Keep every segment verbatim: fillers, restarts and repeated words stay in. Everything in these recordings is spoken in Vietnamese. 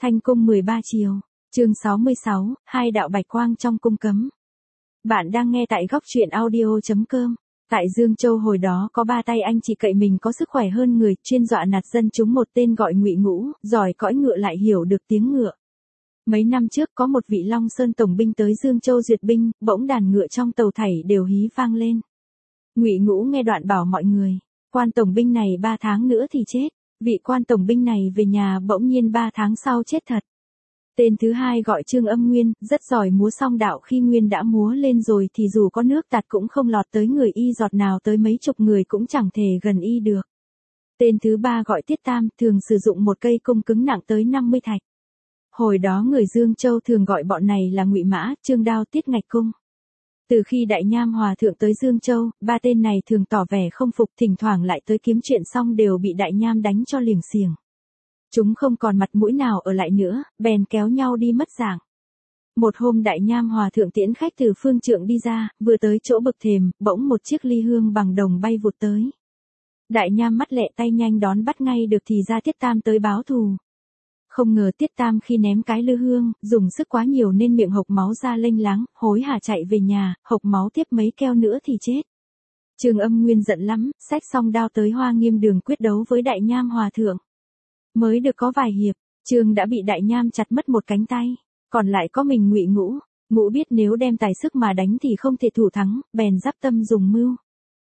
Thanh cung mười ba chiều, chương sáu mươi sáu, hai đạo bạch quang trong cung cấm. Bạn đang nghe tại góc truyện audio.com. Tại Dương Châu hồi đó có ba tay anh chị cậy mình có sức khỏe hơn người, chuyên dọa nạt dân chúng, một tên gọi Ngụy Ngũ, giỏi cõi ngựa lại hiểu được tiếng ngựa. Mấy năm trước có một vị Long Sơn tổng binh tới Dương Châu duyệt binh, bỗng đàn ngựa trong tàu thảy đều hí vang lên. Ngụy Ngũ nghe đoạn bảo mọi người, quan tổng binh này ba tháng nữa thì chết. Vị quan tổng binh này về nhà bỗng nhiên ba tháng sau chết thật. Tên thứ hai gọi Trương Âm Nguyên, rất giỏi múa song đạo, khi Nguyên đã múa lên rồi thì dù có nước tạt cũng không lọt tới người y, giọt nào tới mấy chục người cũng chẳng thể gần y được. Tên thứ ba gọi Tiết Tam, thường sử dụng một cây cung cứng nặng tới năm mươi thạch. Hồi đó người Dương Châu thường gọi bọn này là Ngụy Mã, Trương Đao, Tiết Ngạch Cung. Từ khi Đại Nham Hòa Thượng tới Dương Châu, ba tên này thường tỏ vẻ không phục, thỉnh thoảng lại tới kiếm chuyện xong đều bị Đại Nham đánh cho liềng xiềng. Chúng không còn mặt mũi nào ở lại nữa, bèn kéo nhau đi mất dạng. Một hôm Đại Nham Hòa Thượng tiễn khách từ phương trượng đi ra, vừa tới chỗ bậc thềm, bỗng một chiếc ly hương bằng đồng bay vụt tới. Đại Nham mắt lẹ tay nhanh đón bắt ngay được thì ra Tiết Tam tới báo thù. Không ngờ Tiết Tam khi ném cái lư hương, dùng sức quá nhiều nên miệng hộc máu ra lênh láng, hối hả chạy về nhà, hộc máu tiếp mấy keo nữa thì chết. Trương Âm Nguyên giận lắm, xách xong đao tới Hoa Nghiêm Đường quyết đấu với Đại Nham Hòa Thượng. Mới được có vài hiệp, Trương đã bị Đại Nham chặt mất một cánh tay, còn lại có mình Ngụy Ngũ. Ngũ biết nếu đem tài sức mà đánh thì không thể thủ thắng, bèn giáp tâm dùng mưu.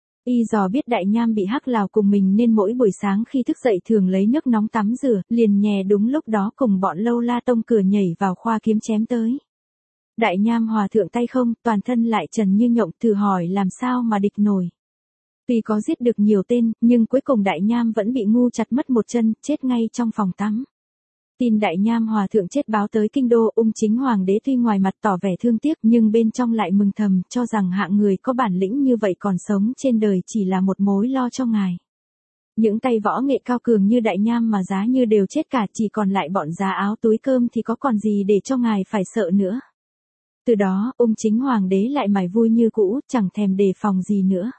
Y dò biết Đại Nham bị hắc lào cùng mình nên mỗi buổi sáng khi thức dậy thường lấy nước nóng tắm rửa, liền nhè đúng lúc đó cùng bọn Lâu La Tông cửa nhảy vào khoa kiếm chém tới. Đại Nham Hòa Thượng tay không, toàn thân lại trần như nhộng, thử hỏi làm sao mà địch nổi. Tuy có giết được nhiều tên, nhưng cuối cùng Đại Nham vẫn bị ngu chặt mất một chân, chết ngay trong phòng tắm. Tin Đại Nham Hòa Thượng chết báo tới kinh đô, Ung Chính Hoàng đế tuy ngoài mặt tỏ vẻ thương tiếc nhưng bên trong lại mừng thầm, cho rằng hạng người có bản lĩnh như vậy còn sống trên đời chỉ là một mối lo cho ngài. Những tay võ nghệ cao cường như Đại Nham mà giá như đều chết cả, chỉ còn lại bọn giá áo túi cơm thì có còn gì để cho ngài phải sợ nữa. Từ đó, Ung Chính Hoàng đế lại mải vui như cũ, chẳng thèm đề phòng gì nữa.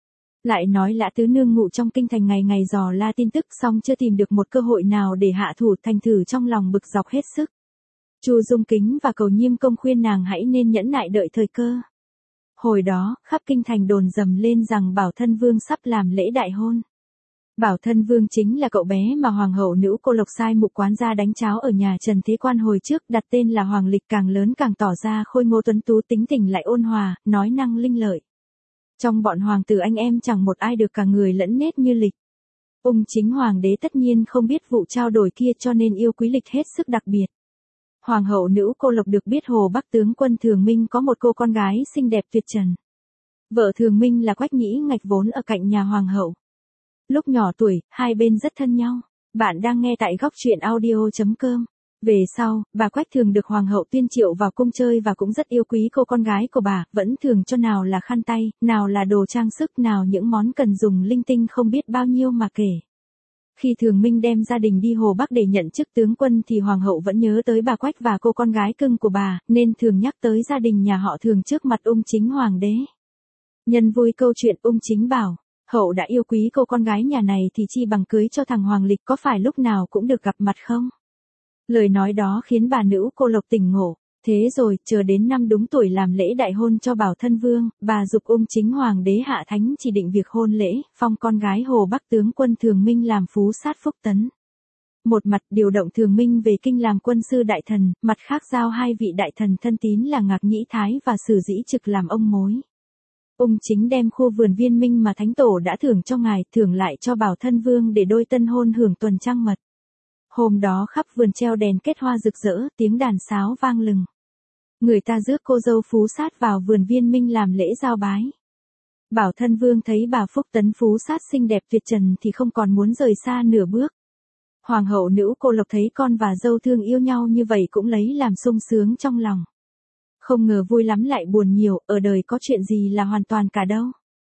Lại nói Lã Tứ Nương ngụ trong kinh thành ngày ngày dò la tin tức, xong chưa tìm được một cơ hội nào để hạ thủ, thành thử trong lòng bực dọc hết sức. Chu Dung Kính và Cầu Nhiêm Công khuyên nàng hãy nên nhẫn nại đợi thời cơ. Hồi đó, khắp kinh thành đồn dầm lên rằng Bảo Thân Vương sắp làm lễ đại hôn. Bảo Thân Vương chính là cậu bé mà Hoàng hậu Nữ Cô Lộc sai mục quán ra đánh cháo ở nhà Trần Thế Quan hồi trước, đặt tên là Hoàng Lịch, càng lớn càng tỏ ra khôi ngô tuấn tú, tính tình lại ôn hòa, nói năng linh lợi. Trong bọn hoàng tử anh em chẳng một ai được cả người lẫn nết như Lịch. Ung Chính Hoàng đế tất nhiên không biết vụ trao đổi kia cho nên yêu quý Lịch hết sức đặc biệt. Hoàng hậu Nữ Cô Lộc được biết Hồ Bắc tướng quân Thường Minh có một cô con gái xinh đẹp tuyệt trần. Vợ Thường Minh là Quách Nhĩ Ngạch vốn ở cạnh nhà hoàng hậu. Lúc nhỏ tuổi, hai bên rất thân nhau. Bạn đang nghe tại góc truyện audio.com. Về sau, bà Quách thường được hoàng hậu tuyên triệu vào cung chơi và cũng rất yêu quý cô con gái của bà, vẫn thường cho nào là khăn tay, nào là đồ trang sức, nào những món cần dùng linh tinh không biết bao nhiêu mà kể. Khi Thường Minh đem gia đình đi Hồ Bắc để nhận chức tướng quân thì hoàng hậu vẫn nhớ tới bà Quách và cô con gái cưng của bà, nên thường nhắc tới gia đình nhà họ Thường trước mặt Ung Chính Hoàng đế. Nhân vui câu chuyện, Ung Chính bảo, hậu đã yêu quý cô con gái nhà này thì chi bằng cưới cho thằng Hoàng Lịch, có phải lúc nào cũng được gặp mặt không? Lời nói đó khiến bà Nữ Cô Lộc tỉnh ngộ. Thế rồi, chờ đến năm đúng tuổi làm lễ đại hôn cho Bảo Thân Vương, bà giục Ung Chính Hoàng đế hạ thánh chỉ định việc hôn lễ, phong con gái Hồ Bắc tướng quân Thường Minh làm phú sát phúc tấn. Một mặt điều động Thường Minh về kinh làm quân sư đại thần, mặt khác giao hai vị đại thần thân tín là Ngạc Nhĩ Thái và Sử Dĩ Trực làm ông mối. Ung Chính đem khu vườn Viên Minh mà Thánh Tổ đã thưởng cho ngài, thưởng lại cho Bảo Thân Vương để đôi tân hôn hưởng tuần trăng mật. Hôm đó khắp vườn treo đèn kết hoa rực rỡ, tiếng đàn sáo vang lừng. Người ta rước cô dâu phú sát vào vườn Viên Minh làm lễ giao bái. Bảo Thân Vương thấy bà phúc tấn phú sát xinh đẹp tuyệt trần thì không còn muốn rời xa nửa bước. Hoàng hậu Nữ Cô Lộc thấy con và dâu thương yêu nhau như vậy cũng lấy làm sung sướng trong lòng. Không ngờ vui lắm lại buồn nhiều, ở đời có chuyện gì là hoàn toàn cả đâu.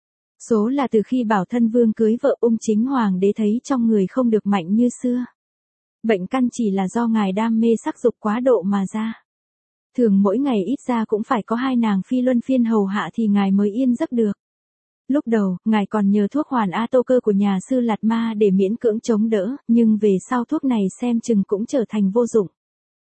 Số là từ khi Bảo Thân Vương cưới vợ, Ung Chính Hoàng đế thấy trong người không được mạnh như xưa. Bệnh căn chỉ là do ngài đam mê sắc dục quá độ mà ra. Thường mỗi ngày ít ra cũng phải có hai nàng phi luân phiên hầu hạ thì ngài mới yên giấc được. Lúc đầu, ngài còn nhờ thuốc hoàn A Tô Cơ của nhà sư Lạt Ma để miễn cưỡng chống đỡ, nhưng về sau thuốc này xem chừng cũng trở thành vô dụng.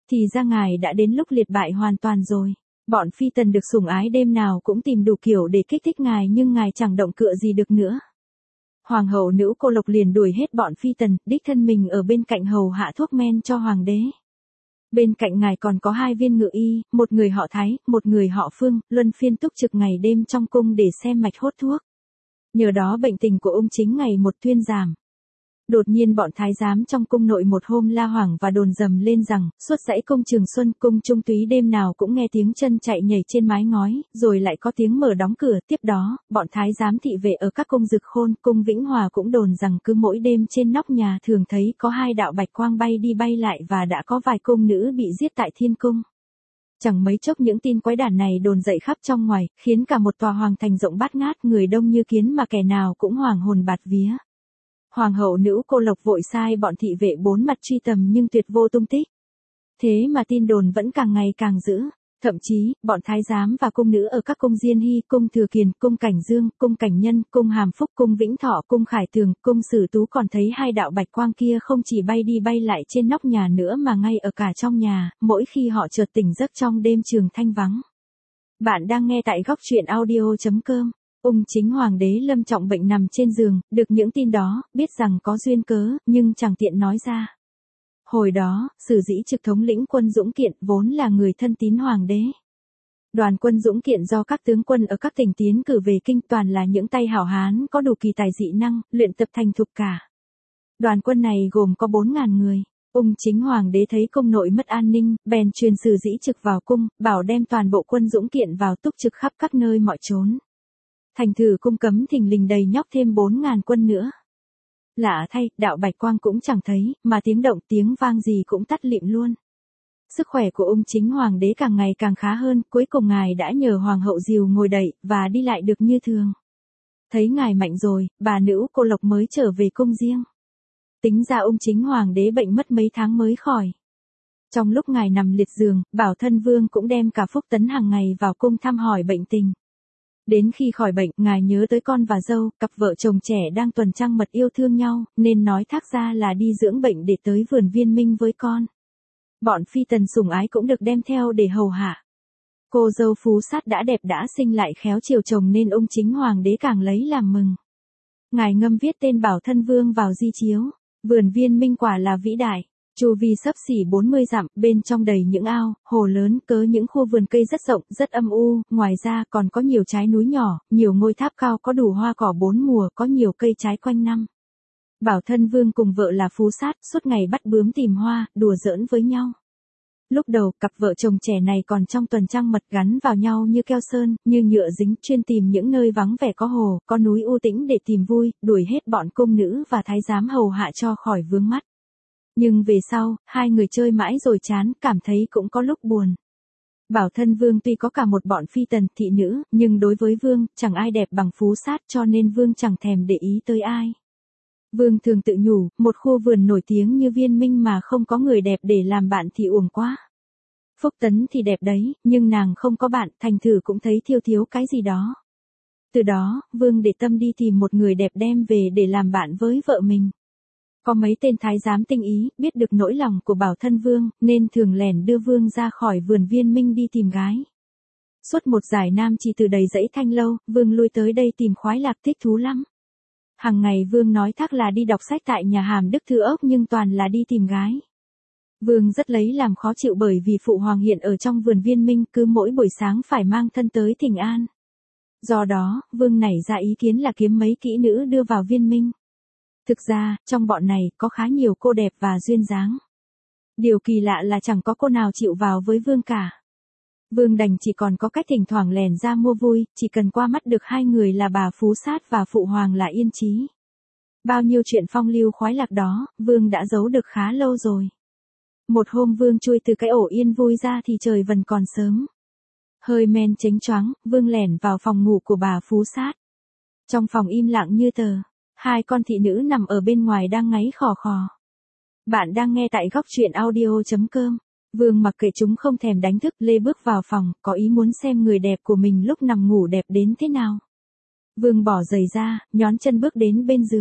thì ra ngài đã đến lúc liệt bại hoàn toàn rồi. Bọn phi tần được sủng ái đêm nào cũng tìm đủ kiểu để kích thích ngài nhưng ngài chẳng động cựa gì được nữa. Hoàng hậu Nữ Cô Lộc liền đuổi hết bọn phi tần, đích thân mình ở bên cạnh hầu hạ thuốc men cho hoàng đế. Bên cạnh ngài còn có hai viên ngự y, một người họ Thái, một người họ Phương, luân phiên túc trực ngày đêm trong cung để xem mạch hốt thuốc. Nhờ đó bệnh tình của ông chính ngày một thuyên giảm. Đột nhiên bọn thái giám trong cung nội một hôm la hoảng và đồn dầm lên rằng, suốt dãy cung Trường Xuân, cung Trung Túy đêm nào cũng nghe tiếng chân chạy nhảy trên mái ngói, rồi lại có tiếng mở đóng cửa. Tiếp đó, bọn thái giám thị vệ ở các cung Dực Khôn, cung Vĩnh Hòa cũng đồn rằng cứ mỗi đêm trên nóc nhà thường thấy có hai đạo bạch quang bay đi bay lại và đã có vài cung nữ bị giết tại thiên cung. Chẳng mấy chốc những tin quái đản này đồn dậy khắp trong ngoài, khiến cả một tòa hoàng thành rộng bát ngát, người đông như kiến mà kẻ nào cũng hoàng hồn bạt vía. Hoàng hậu Nữ Cô Lộc vội sai bọn thị vệ bốn mặt truy tầm nhưng tuyệt vô tung tích. Thế mà tin đồn vẫn càng ngày càng dữ. Thậm chí, bọn thái giám và cung nữ ở các cung Diên Hy, cung Thừa Kiền, cung Cảnh Dương, cung Cảnh Nhân, cung Hàm Phúc, cung Vĩnh Thọ, cung Khải Tường, cung Sử Tú còn thấy hai đạo bạch quang kia không chỉ bay đi bay lại trên nóc nhà nữa mà ngay ở cả trong nhà, mỗi khi họ chợt tỉnh giấc trong đêm trường thanh vắng. Bạn đang nghe tại góc truyện audio chấm com. Ung chính hoàng đế lâm trọng bệnh nằm trên giường, được những tin đó, biết rằng có duyên cớ, nhưng chẳng tiện nói ra. Hồi đó, Sử Dĩ Trực thống lĩnh quân Dũng Kiện vốn là người thân tín hoàng đế. Đoàn quân Dũng Kiện do các tướng quân ở các tỉnh tiến cử về kinh toàn là những tay hảo hán có đủ kỳ tài dị năng, luyện tập thành thục cả. Đoàn quân này gồm có bốn ngàn người. Ung chính hoàng đế thấy cung nội mất an ninh, bèn truyền Sử Dĩ Trực vào cung, bảo đem toàn bộ quân Dũng Kiện vào túc trực khắp các nơi mọi chốn. Thành thử cung cấm thình lình đầy nhóc thêm bốn ngàn quân nữa. Lạ thay, đạo bạch quang cũng chẳng thấy, mà tiếng động tiếng vang gì cũng tắt lịm luôn. Sức khỏe của ung chính hoàng đế càng ngày càng khá hơn, cuối cùng ngài đã nhờ hoàng hậu dìu ngồi đẩy, và đi lại được như thường. Thấy ngài mạnh rồi, bà Nữ Cô Lộc mới trở về cung riêng. Tính ra ung chính hoàng đế bệnh mất mấy tháng mới khỏi. Trong lúc ngài nằm liệt giường, Bảo Thân Vương cũng đem cả Phúc Tấn hàng ngày vào cung thăm hỏi bệnh tình. Đến khi khỏi bệnh, ngài nhớ tới con và dâu, cặp vợ chồng trẻ đang tuần trăng mật yêu thương nhau, nên nói thác ra là đi dưỡng bệnh để tới vườn Viên Minh với con. Bọn phi tần sủng ái cũng được đem theo để hầu hạ. Cô dâu Phú Sát đã đẹp đã xinh lại khéo chiều chồng nên ông chính hoàng đế càng lấy làm mừng. Ngài ngâm viết tên Bảo Thân Vương vào di chiếu. Vườn Viên Minh quả là vĩ đại. Chu vi xấp xỉ bốn mươi dặm, bên trong đầy những ao, hồ lớn, cớ những khu vườn cây rất rộng, rất âm u, ngoài ra còn có nhiều trái núi nhỏ, nhiều ngôi tháp cao có đủ hoa cỏ bốn mùa, có nhiều cây trái quanh năm. Bảo Thân Vương cùng vợ là Phú Sát, suốt ngày bắt bướm tìm hoa, đùa giỡn với nhau. Lúc đầu, cặp vợ chồng trẻ này còn trong tuần trăng mật gắn vào nhau như keo sơn, như nhựa dính, chuyên tìm những nơi vắng vẻ có hồ, có núi u tĩnh để tìm vui, đuổi hết bọn cung nữ và thái giám hầu hạ cho khỏi vướng mắt. Nhưng về sau, hai người chơi mãi rồi chán, cảm thấy cũng có lúc buồn. Bảo Thân Vương tuy có cả một bọn phi tần, thị nữ, nhưng đối với Vương, chẳng ai đẹp bằng Phú Sát cho nên Vương chẳng thèm để ý tới ai. Vương thường tự nhủ, một khu vườn nổi tiếng như Viên Minh mà không có người đẹp để làm bạn thì uổng quá. Phúc Tấn thì đẹp đấy, nhưng nàng không có bạn, thành thử cũng thấy thiếu thiếu cái gì đó. Từ đó, Vương để tâm đi tìm một người đẹp đem về để làm bạn với vợ mình. Có mấy tên thái giám tinh ý, biết được nỗi lòng của Bảo Thân Vương, nên thường lẻn đưa Vương ra khỏi vườn Viên Minh đi tìm gái. Suốt một dải nam chỉ từ đầy dãy Thanh Lâu, Vương lui tới đây tìm khoái lạc thích thú lắm. Hằng ngày Vương nói thác là đi đọc sách tại nhà Hàm Đức Thư Ốc nhưng toàn là đi tìm gái. Vương rất lấy làm khó chịu bởi vì Phụ Hoàng hiện ở trong vườn Viên Minh cứ mỗi buổi sáng phải mang thân tới thỉnh an. Do đó, Vương nảy ra ý kiến là kiếm mấy kỹ nữ đưa vào Viên Minh. Thực ra, trong bọn này, có khá nhiều cô đẹp và duyên dáng. Điều kỳ lạ là chẳng có cô nào chịu vào với Vương cả. Vương đành chỉ còn có cách thỉnh thoảng lèn ra mua vui, chỉ cần qua mắt được hai người là bà Phú Sát và Phụ Hoàng là yên chí. Bao nhiêu chuyện phong lưu khoái lạc đó, Vương đã giấu được khá lâu rồi. Một hôm Vương chui từ cái ổ yên vui ra thì trời vẫn còn sớm. Hơi men chánh choáng, Vương lẻn vào phòng ngủ của bà Phú Sát. Trong phòng im lặng như tờ. Hai con thị nữ nằm ở bên ngoài đang ngáy khò khò. Bạn đang nghe tại góc truyện audio chấm com. Vương mặc kệ chúng không thèm đánh thức, lê bước vào phòng, có ý muốn xem người đẹp của mình lúc nằm ngủ đẹp đến thế nào. Vương bỏ giày ra, nhón chân bước đến bên giường.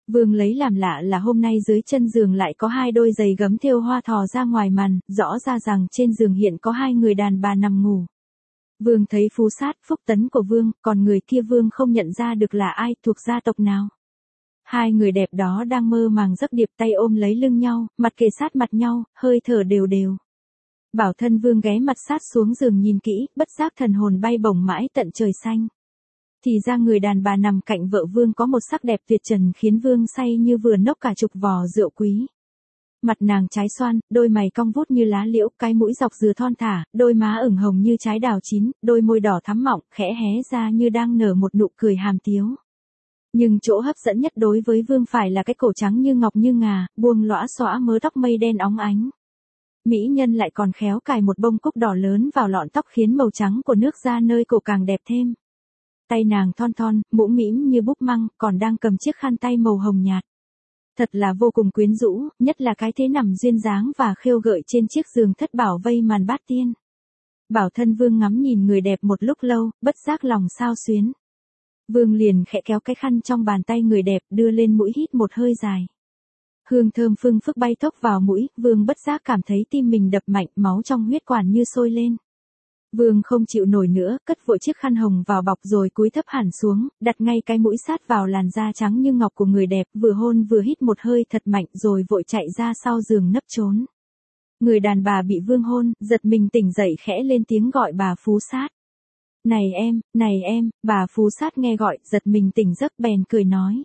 Vương lấy làm lạ là hôm nay dưới chân giường lại có hai đôi giày gấm thêu hoa thò ra ngoài màn, rõ ra rằng trên giường hiện có hai người đàn bà nằm ngủ. Vương thấy Phú Sát, Phúc Tấn của Vương, còn người kia Vương không nhận ra được là ai, thuộc gia tộc nào. Hai người đẹp đó đang mơ màng giấc điệp, tay ôm lấy lưng nhau, mặt kề sát mặt nhau, hơi thở đều đều. Bảo Thân Vương ghé mặt sát xuống giường nhìn kỹ, bất giác thần hồn bay bổng mãi tận trời xanh. Thì ra người đàn bà nằm cạnh vợ Vương có một sắc đẹp tuyệt trần khiến Vương say như vừa nốc cả chục vò rượu quý. Mặt nàng trái xoan, đôi mày cong vút như lá liễu, cái mũi dọc dừa thon thả, đôi má ửng hồng như trái đào chín, đôi môi đỏ thắm mọng, khẽ hé ra như đang nở một nụ cười hàm tiếu. Nhưng chỗ hấp dẫn nhất đối với Vương phải là cái cổ trắng như ngọc như ngà, buông lõa xõa mớ tóc mây đen óng ánh. Mỹ nhân lại còn khéo cài một bông cúc đỏ lớn vào lọn tóc khiến màu trắng của nước da nơi cổ càng đẹp thêm. Tay nàng thon thon, mũm mĩm như búp măng, còn đang cầm chiếc khăn tay màu hồng nhạt. Thật là vô cùng quyến rũ, nhất là cái thế nằm duyên dáng và khêu gợi trên chiếc giường thất bảo vây màn bát tiên. Bảo Thân Vương ngắm nhìn người đẹp một lúc lâu, bất giác lòng xao xuyến. Vương liền khẽ kéo cái khăn trong bàn tay người đẹp đưa lên mũi hít một hơi dài. Hương thơm phương phức bay thốc vào mũi, Vương bất giác cảm thấy tim mình đập mạnh, máu trong huyết quản như sôi lên. Vương không chịu nổi nữa, cất vội chiếc khăn hồng vào bọc rồi cúi thấp hẳn xuống, đặt ngay cái mũi sát vào làn da trắng như ngọc của người đẹp, vừa hôn vừa hít một hơi thật mạnh rồi vội chạy ra sau giường nấp trốn. Người đàn bà bị Vương hôn, giật mình tỉnh dậy khẽ lên tiếng gọi bà Phú Sát. Này em, này em, bà Phú Sát nghe gọi, giật mình tỉnh giấc bèn cười nói.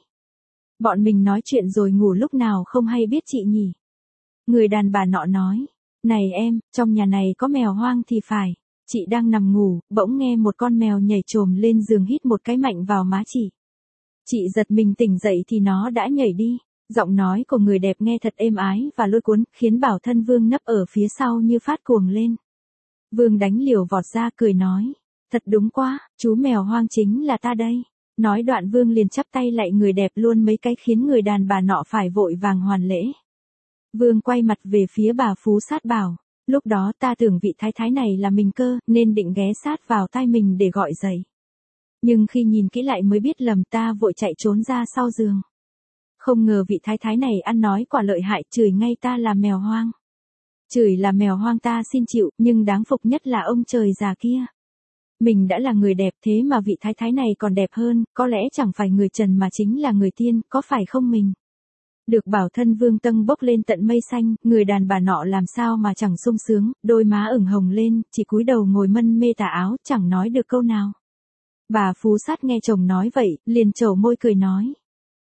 Bọn mình nói chuyện rồi ngủ lúc nào không hay biết chị nhỉ? Người đàn bà nọ nói. Này em, trong nhà này có mèo hoang thì phải. Chị đang nằm ngủ, bỗng nghe một con mèo nhảy trồm lên giường hít một cái mạnh vào má chị. Chị giật mình tỉnh dậy thì nó đã nhảy đi. Giọng nói của người đẹp nghe thật êm ái và lôi cuốn, khiến Bảo Thân Vương nấp ở phía sau như phát cuồng lên. Vương đánh liều vọt ra cười nói. Thật đúng quá, chú mèo hoang chính là ta đây. Nói đoạn Vương liền chắp tay lạy người đẹp luôn mấy cái khiến người đàn bà nọ phải vội vàng hoàn lễ. Vương quay mặt về phía bà Phú Sát bảo. Lúc đó ta tưởng vị thái thái này là mình cơ, nên định ghé sát vào tai mình để gọi dậy. Nhưng khi nhìn kỹ lại mới biết lầm, ta vội chạy trốn ra sau giường. Không ngờ vị thái thái này ăn nói quả lợi hại, chửi ngay ta là mèo hoang. Chửi là mèo hoang ta xin chịu, nhưng đáng phục nhất là ông trời già kia. Mình đã là người đẹp thế mà vị thái thái này còn đẹp hơn, có lẽ chẳng phải người trần mà chính là người tiên, có phải không mình? Được Bảo Thân Vương tâng bốc lên tận mây xanh, người đàn bà nọ làm sao mà chẳng sung sướng, đôi má ửng hồng lên, chỉ cúi đầu ngồi mân mê tà áo, chẳng nói được câu nào. Bà Phú Sát nghe chồng nói vậy, liền trầu môi cười nói.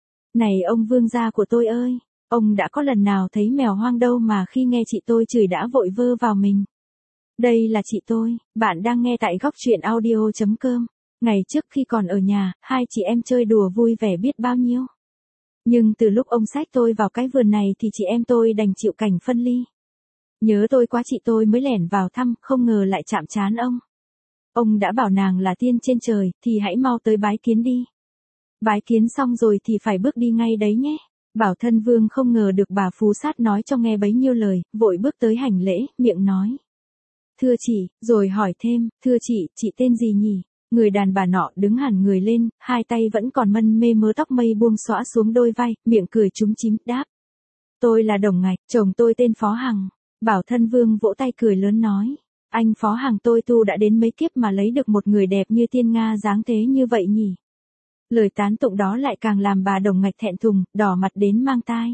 Này ông vương gia của tôi ơi, ông đã có lần nào thấy mèo hoang đâu mà khi nghe chị tôi chửi đã vội vơ vào mình. Đây là chị tôi, bạn đang nghe tại góc truyện audio chấm com. Ngày trước khi còn ở nhà, hai chị em chơi đùa vui vẻ biết bao nhiêu. Nhưng từ lúc ông xách tôi vào cái vườn này thì chị em tôi đành chịu cảnh phân ly. Nhớ tôi quá chị tôi mới lẻn vào thăm, không ngờ lại chạm trán ông. Ông đã bảo nàng là tiên trên trời, thì hãy mau tới bái kiến đi. Bái kiến xong rồi thì phải bước đi ngay đấy nhé. Bảo Thân Vương không ngờ được bà Phú Sát nói cho nghe bấy nhiêu lời, vội bước tới hành lễ, miệng nói. Thưa chị, rồi hỏi thêm, thưa chị, chị tên gì nhỉ? Người đàn bà nọ đứng hẳn người lên, hai tay vẫn còn mân mê mớ tóc mây buông xõa xuống đôi vai, miệng cười chúm chím, đáp. Tôi là Đồng Ngạch, chồng tôi tên Phó Hằng. Bảo Thân Vương vỗ tay cười lớn nói. Anh Phó Hằng tôi tu đã đến mấy kiếp mà lấy được một người đẹp như tiên Nga dáng thế như vậy nhỉ? Lời tán tụng đó lại càng làm bà Đồng Ngạch thẹn thùng, đỏ mặt đến mang tai.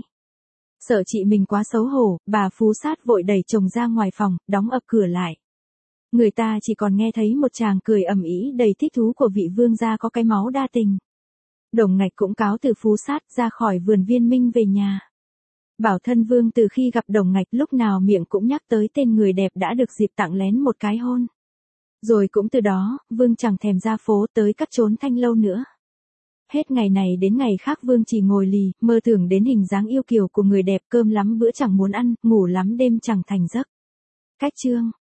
Sợ chị mình quá xấu hổ, bà Phú Sát vội đẩy chồng ra ngoài phòng, đóng ập cửa lại. Người ta chỉ còn nghe thấy một chàng cười ầm ĩ đầy thích thú của vị vương gia có cái máu đa tình. Đồng Ngạch cũng cáo từ Phú Sát ra khỏi vườn Viên Minh về nhà. Bảo Thân Vương từ khi gặp Đồng Ngạch lúc nào miệng cũng nhắc tới tên người đẹp đã được dịp tặng lén một cái hôn. Rồi cũng từ đó, Vương chẳng thèm ra phố tới các chốn thanh lâu nữa. Hết ngày này đến ngày khác Vương chỉ ngồi lì, mơ tưởng đến hình dáng yêu kiều của người đẹp, cơm lắm bữa chẳng muốn ăn, ngủ lắm đêm chẳng thành giấc. Cách chương